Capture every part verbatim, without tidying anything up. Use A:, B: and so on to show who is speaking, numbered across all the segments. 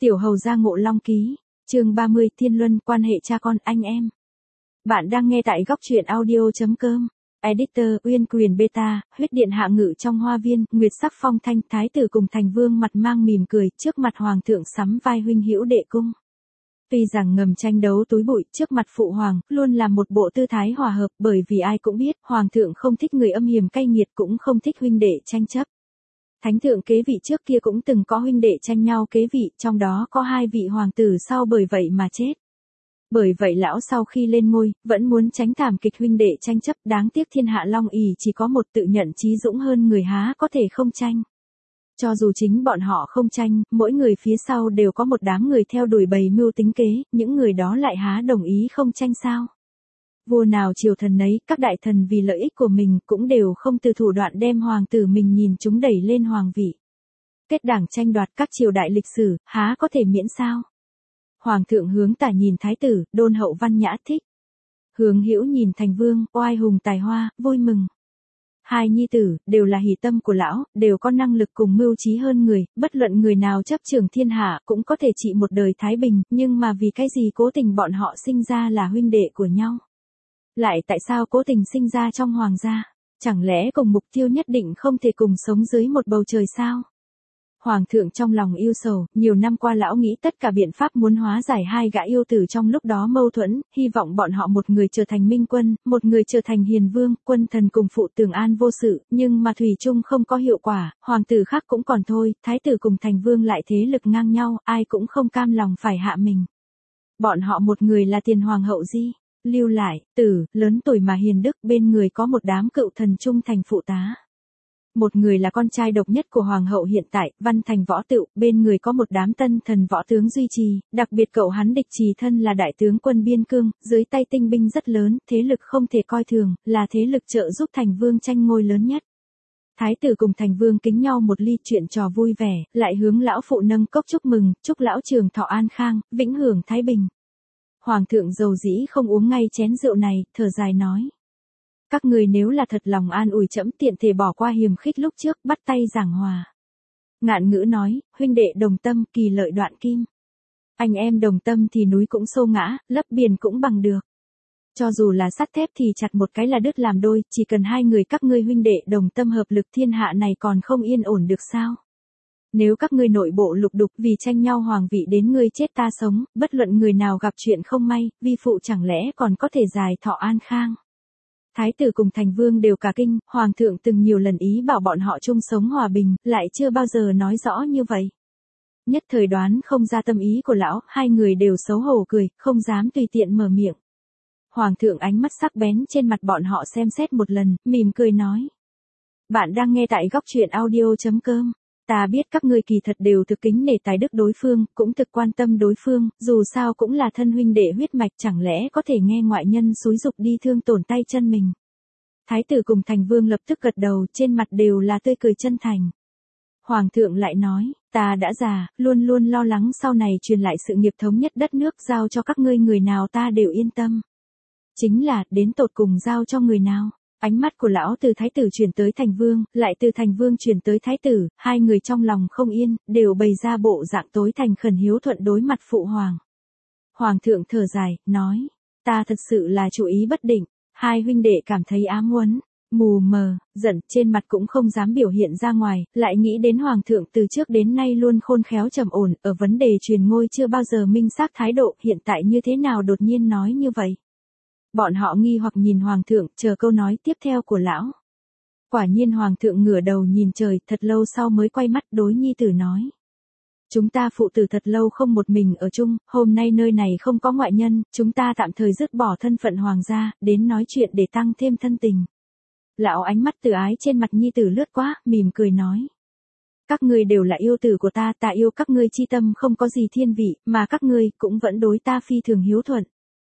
A: Tiểu hầu gia Ngộ Long ký, chương ba mươi, Thiên Luân, quan hệ cha con anh em. Bạn đang nghe tại góc truyện audio.com. Editor, Uyên Quyền Beta, huyết điện hạ ngự trong hoa viên, nguyệt sắc phong thanh, thái tử cùng thành vương mặt mang mỉm cười, trước mặt hoàng thượng sắm vai huynh hữu đệ cung. Tuy rằng ngầm tranh đấu túi bụi, trước mặt phụ hoàng, luôn là một bộ tư thái hòa hợp, bởi vì ai cũng biết, hoàng thượng không thích người âm hiểm cay nghiệt, cũng không thích huynh đệ tranh chấp. Thánh thượng kế vị trước kia cũng từng có huynh đệ tranh nhau kế vị, trong đó có hai vị hoàng tử sau bởi vậy mà chết. Bởi vậy lão sau khi lên ngôi, vẫn muốn tránh thảm kịch huynh đệ tranh chấp, đáng tiếc thiên hạ long ỷ chỉ có một, tự nhận trí dũng hơn người há có thể không tranh. Cho dù chính bọn họ không tranh, mỗi người phía sau đều có một đám người theo đuổi bày mưu tính kế, những người đó lại há đồng ý không tranh sao? Vua nào triều thần nấy, các đại thần vì lợi ích của mình cũng đều không từ thủ đoạn đem hoàng tử mình nhìn chúng đẩy lên hoàng vị. Kết đảng tranh đoạt các triều đại lịch sử, há có thể miễn sao? Hoàng thượng hướng tả nhìn thái tử, đôn hậu văn nhã thích. Hướng hữu nhìn thành vương, oai hùng tài hoa, vui mừng. Hai nhi tử, đều là hỷ tâm của lão, đều có năng lực cùng mưu trí hơn người, bất luận người nào chấp trưởng thiên hạ cũng có thể trị một đời thái bình, nhưng mà vì cái gì cố tình bọn họ sinh ra là huynh đệ của nhau? Lại tại sao cố tình sinh ra trong hoàng gia? Chẳng lẽ cùng mục tiêu nhất định không thể cùng sống dưới một bầu trời sao? Hoàng thượng trong lòng yêu sầu, nhiều năm qua lão nghĩ tất cả biện pháp muốn hóa giải hai gã yêu tử trong lúc đó mâu thuẫn, hy vọng bọn họ một người trở thành minh quân, một người trở thành hiền vương, quân thần cùng phụ tường an vô sự, nhưng mà thủy chung không có hiệu quả, hoàng tử khác cũng còn thôi, thái tử cùng thành vương lại thế lực ngang nhau, ai cũng không cam lòng phải hạ mình. Bọn họ một người là tiền hoàng hậu Di, lưu lại, tử, lớn tuổi mà hiền đức, bên người có một đám cựu thần trung thành phụ tá. Một người là con trai độc nhất của hoàng hậu hiện tại, Văn Thành Võ Tựu, bên người có một đám tân thần võ tướng duy trì, đặc biệt cậu hắn Địch Trì thân là đại tướng quân biên cương, dưới tay tinh binh rất lớn, thế lực không thể coi thường, là thế lực trợ giúp thành vương tranh ngôi lớn nhất. Thái tử cùng thành vương kính nhau một ly, chuyện trò vui vẻ, lại hướng lão phụ nâng cốc chúc mừng, chúc lão trường thọ an khang, vĩnh hưởng thái bình. Hoàng thượng dầu dĩ không uống ngay chén rượu này, thở dài nói. Các người nếu là thật lòng an ủi trẫm, tiện thể bỏ qua hiềm khích lúc trước, bắt tay giảng hòa. Ngạn Ngữ nói, huynh đệ đồng tâm, kỳ lợi đoạn kim. Anh em đồng tâm thì núi cũng xô ngã, lấp biển cũng bằng được. Cho dù là sắt thép thì chặt một cái là đứt làm đôi, chỉ cần hai người các ngươi huynh đệ đồng tâm hợp lực, thiên hạ này còn không yên ổn được sao? Nếu các ngươi nội bộ lục đục vì tranh nhau hoàng vị đến ngươi chết ta sống, bất luận người nào gặp chuyện không may, vi phụ chẳng lẽ còn có thể dài thọ an khang? Thái tử cùng thành vương đều cả kinh, hoàng thượng từng nhiều lần ý bảo bọn họ chung sống hòa bình, lại chưa bao giờ nói rõ như vậy. Nhất thời đoán không ra tâm ý của lão, hai người đều xấu hổ cười, không dám tùy tiện mở miệng. Hoàng thượng ánh mắt sắc bén trên mặt bọn họ xem xét một lần, mỉm cười nói. Bạn đang nghe tại góc truyện audio.com. Ta biết các ngươi kỳ thật đều thực kính nể tài đức đối phương, cũng thực quan tâm đối phương, dù sao cũng là thân huynh đệ huyết mạch, chẳng lẽ có thể nghe ngoại nhân xúi dục đi thương tổn tay chân mình. Thái tử cùng thành vương lập tức gật đầu, trên mặt đều là tươi cười chân thành. Hoàng thượng lại nói, ta đã già, luôn luôn lo lắng sau này truyền lại sự nghiệp thống nhất đất nước, giao cho các ngươi người nào ta đều yên tâm. Chính là, đến tột cùng giao cho người nào? Ánh mắt của lão từ thái tử chuyển tới thành vương, lại từ thành vương chuyển tới thái tử, hai người trong lòng không yên, đều bày ra bộ dạng tối thành khẩn hiếu thuận đối mặt phụ hoàng. Hoàng thượng thở dài, nói, ta thật sự là chủ ý bất định, hai huynh đệ cảm thấy ám uất, mù mờ, giận, trên mặt cũng không dám biểu hiện ra ngoài, lại nghĩ đến hoàng thượng từ trước đến nay luôn khôn khéo trầm ổn, ở vấn đề truyền ngôi chưa bao giờ minh xác thái độ, hiện tại như thế nào đột nhiên nói như vậy. Bọn họ nghi hoặc nhìn hoàng thượng, chờ câu nói tiếp theo của lão. Quả nhiên hoàng thượng ngửa đầu nhìn trời, thật lâu sau mới quay mắt đối nhi tử nói. Chúng ta phụ tử thật lâu không một mình ở chung, hôm nay nơi này không có ngoại nhân, chúng ta tạm thời dứt bỏ thân phận hoàng gia, đến nói chuyện để tăng thêm thân tình. Lão ánh mắt từ ái trên mặt nhi tử lướt qua, mỉm cười nói. Các ngươi đều là yêu tử của ta, ta yêu các ngươi chi tâm không có gì thiên vị, mà các ngươi cũng vẫn đối ta phi thường hiếu thuận.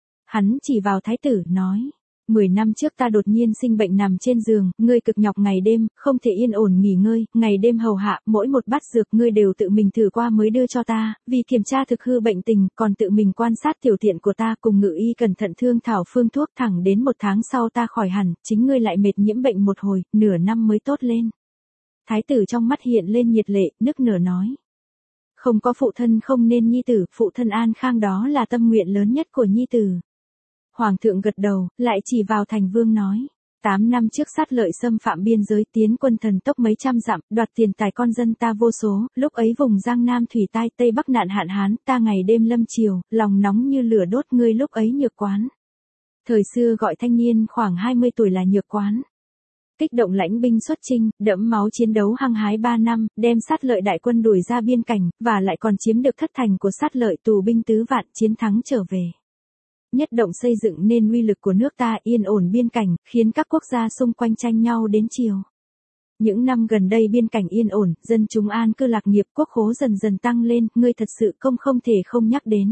A: Hắn chỉ vào thái tử, nói, mười năm trước ta đột nhiên sinh bệnh nằm trên giường, ngươi cực nhọc ngày đêm, không thể yên ổn nghỉ ngơi, ngày đêm hầu hạ, mỗi một bát dược ngươi đều tự mình thử qua mới đưa cho ta, vì kiểm tra thực hư bệnh tình, còn tự mình quan sát tiểu tiện của ta, cùng ngự y cẩn thận thương thảo phương thuốc, thẳng đến một tháng sau ta khỏi hẳn, chính ngươi lại mệt nhiễm bệnh một hồi, nửa năm mới tốt lên. Thái tử trong mắt hiện lên nhiệt lệ, nức nở nói. Không có phụ thân không nên nhi tử, phụ thân an khang đó là tâm nguyện lớn nhất của nhi tử. Hoàng thượng gật đầu, lại chỉ vào Thành Vương nói. Tám năm trước sát lợi xâm phạm biên giới tiến quân thần tốc mấy trăm dặm, đoạt tiền tài con dân ta vô số, lúc ấy vùng Giang Nam thủy tai Tây Bắc nạn hạn hán, ta ngày đêm lâm chiều, lòng nóng như lửa đốt ngươi lúc ấy nhược quán. Thời xưa gọi thanh niên khoảng hai mươi tuổi là nhược quán. Kích động lãnh binh xuất chinh, đẫm máu chiến đấu hăng hái ba năm, đem sát lợi đại quân đuổi ra biên cảnh, và lại còn chiếm được thất thành của sát lợi tù binh tứ vạn chiến thắng trở về. Nhất động xây dựng nên uy lực của nước ta yên ổn biên cảnh, khiến các quốc gia xung quanh tranh nhau đến chiều. Những năm gần đây biên cảnh yên ổn, dân chúng an cư lạc nghiệp, quốc khố dần dần tăng lên, ngươi thật sự không không thể không nhắc đến.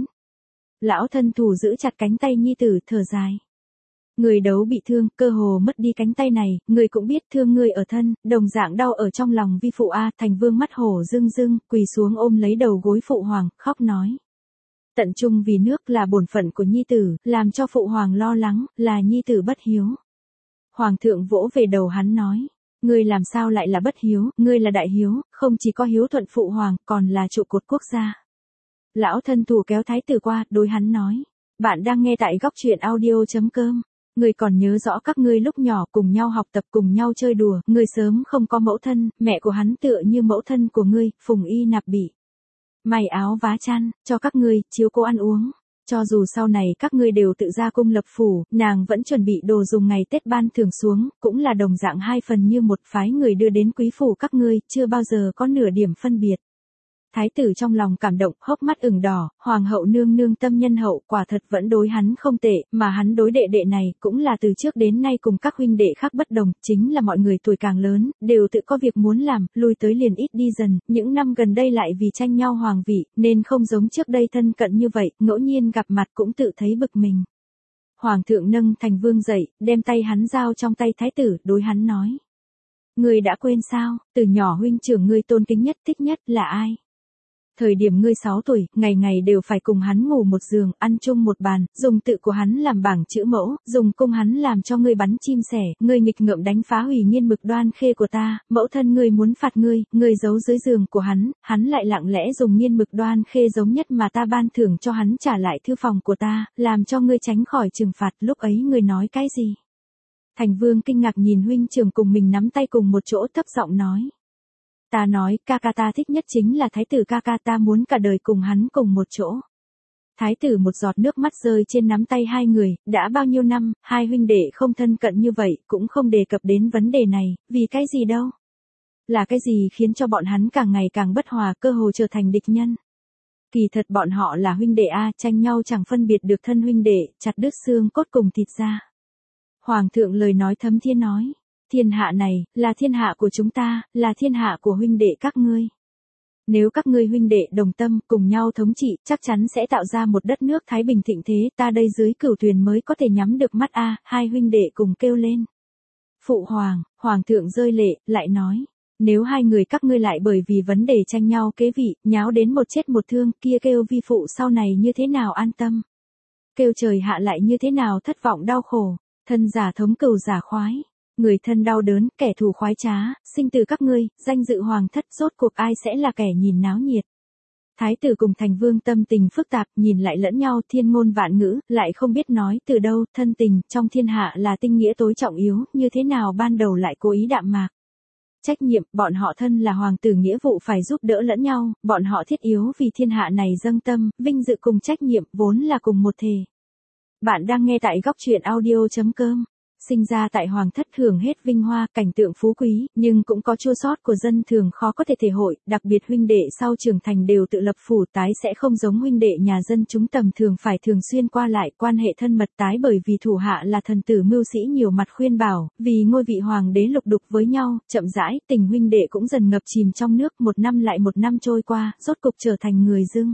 A: Lão thân thủ giữ chặt cánh tay nhi tử, thở dài. Người đấu bị thương, cơ hồ mất đi cánh tay này, người cũng biết thương người ở thân, đồng dạng đau ở trong lòng vi phụ a. Thành Vương mắt hổ rưng rưng, quỳ xuống ôm lấy đầu gối phụ hoàng, khóc nói. Tận trung vì nước là bổn phận của nhi tử, làm cho phụ hoàng lo lắng, là nhi tử bất hiếu. Hoàng thượng vỗ về đầu hắn nói, ngươi làm sao lại là bất hiếu, ngươi là đại hiếu, không chỉ có hiếu thuận phụ hoàng, còn là trụ cột quốc gia. Lão thân thủ kéo thái tử qua, đối hắn nói, bạn đang nghe tại góc truyện audio chấm com. Ngươi còn nhớ rõ các ngươi lúc nhỏ cùng nhau học tập cùng nhau chơi đùa, ngươi sớm không có mẫu thân, mẹ của hắn tựa như mẫu thân của ngươi, phùng y nạp bị. May áo vá chăn, cho các ngươi, chiếu cố ăn uống. Cho dù sau này các ngươi đều tự ra cung lập phủ, nàng vẫn chuẩn bị đồ dùng ngày Tết ban thưởng xuống, cũng là đồng dạng hai phần như một phái người đưa đến quý phủ các ngươi, chưa bao giờ có nửa điểm phân biệt. Thái tử trong lòng cảm động, hốc mắt ửng đỏ, hoàng hậu nương nương tâm nhân hậu, quả thật vẫn đối hắn không tệ, mà hắn đối đệ đệ này, cũng là từ trước đến nay cùng các huynh đệ khác bất đồng, chính là mọi người tuổi càng lớn, đều tự có việc muốn làm, lui tới liền ít đi dần, những năm gần đây lại vì tranh nhau hoàng vị, nên không giống trước đây thân cận như vậy, ngẫu nhiên gặp mặt cũng tự thấy bực mình. Hoàng thượng nâng Thành Vương dậy, đem tay hắn giao trong tay thái tử, đối hắn nói. Ngươi đã quên sao, từ nhỏ huynh trưởng ngươi tôn kính nhất thích nhất là ai? Thời điểm ngươi sáu tuổi, ngày ngày đều phải cùng hắn ngủ một giường, ăn chung một bàn, dùng tự của hắn làm bảng chữ mẫu, dùng cung hắn làm cho ngươi bắn chim sẻ, ngươi nghịch ngợm đánh phá hủy nghiên mực đoan khê của ta, mẫu thân ngươi muốn phạt ngươi, ngươi giấu dưới giường của hắn, hắn lại lặng lẽ dùng nghiên mực đoan khê giống nhất mà ta ban thưởng cho hắn trả lại thư phòng của ta, làm cho ngươi tránh khỏi trừng phạt, lúc ấy ngươi nói cái gì? Thành Vương kinh ngạc nhìn huynh trưởng cùng mình nắm tay cùng một chỗ thấp giọng nói. Ta nói, ca ca ta thích nhất chính là thái tử ca ca, ta muốn cả đời cùng hắn cùng một chỗ. Thái tử một giọt nước mắt rơi trên nắm tay hai người, đã bao nhiêu năm, hai huynh đệ không thân cận như vậy, cũng không đề cập đến vấn đề này, vì cái gì đâu. Là cái gì khiến cho bọn hắn càng ngày càng bất hòa, cơ hồ trở thành địch nhân. Kỳ thật bọn họ là huynh đệ a, tranh nhau chẳng phân biệt được thân huynh đệ, chặt đứt xương cốt cùng thịt ra. Hoàng thượng lời nói thấm thiên nói. Thiên hạ này, là thiên hạ của chúng ta, là thiên hạ của huynh đệ các ngươi. Nếu các ngươi huynh đệ đồng tâm, cùng nhau thống trị, chắc chắn sẽ tạo ra một đất nước thái bình thịnh thế, ta đây dưới cửu thuyền mới có thể nhắm được mắt a. Hai huynh đệ cùng kêu lên. Phụ hoàng, hoàng thượng rơi lệ, lại nói, nếu hai người các ngươi lại bởi vì vấn đề tranh nhau kế vị, nháo đến một chết một thương, kia kêu vi phụ sau này như thế nào an tâm? Kêu trời hạ lại như thế nào thất vọng đau khổ, thân giả thống cừu giả khoái. Người thân đau đớn, kẻ thù khoái trá, sinh từ các ngươi, danh dự hoàng thất, rốt cuộc ai sẽ là kẻ nhìn náo nhiệt. Thái tử cùng Thành Vương tâm tình phức tạp, nhìn lại lẫn nhau, thiên ngôn vạn ngữ, lại không biết nói từ đâu, thân tình, trong thiên hạ là tinh nghĩa tối trọng yếu, như thế nào ban đầu lại cố ý đạm mạc. Trách nhiệm, bọn họ thân là hoàng tử nghĩa vụ phải giúp đỡ lẫn nhau, bọn họ thiết yếu vì thiên hạ này dâng tâm, vinh dự cùng trách nhiệm, vốn là cùng một thể. Bạn đang nghe tại góc truyện audio chấm com. Sinh ra tại hoàng thất hưởng hết vinh hoa, cảnh tượng phú quý, nhưng cũng có chua xót của dân thường khó có thể thể hội, đặc biệt huynh đệ sau trưởng thành đều tự lập phủ tái sẽ không giống huynh đệ nhà dân chúng tầm thường phải thường xuyên qua lại quan hệ thân mật tái bởi vì thủ hạ là thần tử mưu sĩ nhiều mặt khuyên bảo, vì ngôi vị hoàng đế lục đục với nhau, chậm rãi, tình huynh đệ cũng dần ngập chìm trong nước, một năm lại một năm trôi qua, rốt cục trở thành người dưng.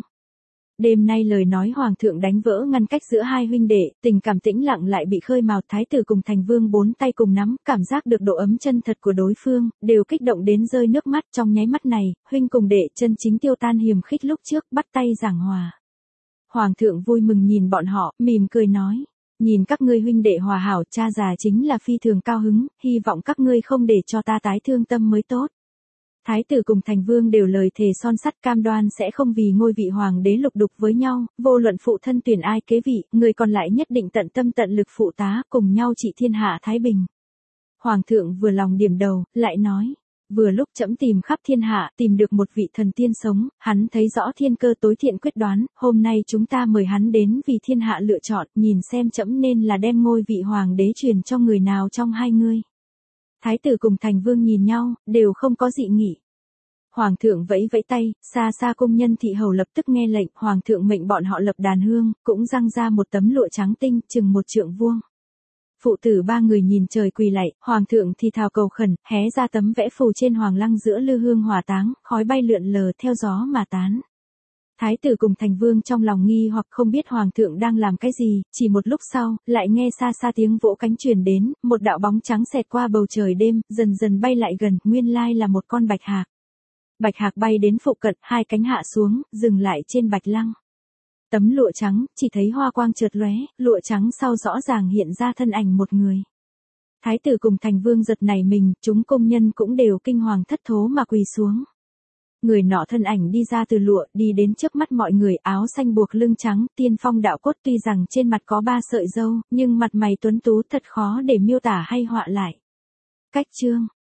A: Đêm nay lời nói hoàng thượng đánh vỡ ngăn cách giữa hai huynh đệ, tình cảm tĩnh lặng lại bị khơi mào, thái tử cùng Thành Vương bốn tay cùng nắm, cảm giác được độ ấm chân thật của đối phương, đều kích động đến rơi nước mắt, trong nháy mắt này, huynh cùng đệ chân chính tiêu tan hiềm khích lúc trước, bắt tay giảng hòa. Hoàng thượng vui mừng nhìn bọn họ, mỉm cười nói, nhìn các ngươi huynh đệ hòa hảo, cha già chính là phi thường cao hứng, hy vọng các ngươi không để cho ta tái thương tâm mới tốt. Thái tử cùng thành vương đều lời thề son sắt cam đoan sẽ không vì ngôi vị hoàng đế lục đục với nhau, vô luận phụ thân tuyển ai kế vị, người còn lại nhất định tận tâm tận lực phụ tá, cùng nhau trị thiên hạ thái bình. Hoàng thượng vừa lòng điểm đầu, lại nói, vừa lúc trẫm tìm khắp thiên hạ, tìm được một vị thần tiên sống, hắn thấy rõ thiên cơ tối thiện quyết đoán, hôm nay chúng ta mời hắn đến vì thiên hạ lựa chọn, nhìn xem trẫm nên là đem ngôi vị hoàng đế truyền cho người nào trong hai ngươi. Thái tử cùng thành vương nhìn nhau, đều không có dị nghị. Hoàng thượng vẫy vẫy tay, xa xa công nhân thị hầu lập tức nghe lệnh, hoàng thượng mệnh bọn họ lập đàn hương, cũng răng ra một tấm lụa trắng tinh, chừng một trượng vuông. Phụ tử ba người nhìn trời quỳ lạy, hoàng thượng thì thào cầu khẩn, hé ra tấm vẽ phù trên hoàng lăng giữa lư hương hỏa táng, khói bay lượn lờ theo gió mà tán. Thái tử cùng thành vương trong lòng nghi hoặc không biết hoàng thượng đang làm cái gì, chỉ một lúc sau, lại nghe xa xa tiếng vỗ cánh truyền đến, một đạo bóng trắng xẹt qua bầu trời đêm, dần dần bay lại gần, nguyên lai là một con bạch hạc. Bạch hạc bay đến phụ cận, hai cánh hạ xuống, dừng lại trên bạch lăng. Tấm lụa trắng, chỉ thấy hoa quang chợt lóe, lụa trắng sau rõ ràng hiện ra thân ảnh một người. Thái tử cùng thành vương giật nảy mình, chúng công nhân cũng đều kinh hoàng thất thố mà quỳ xuống. Người nọ thân ảnh đi ra từ lụa, đi đến trước mắt mọi người, áo xanh buộc lưng trắng, tiên phong đạo cốt, tuy rằng trên mặt có ba sợi râu, nhưng mặt mày tuấn tú thật khó để miêu tả hay họa lại. Cách chương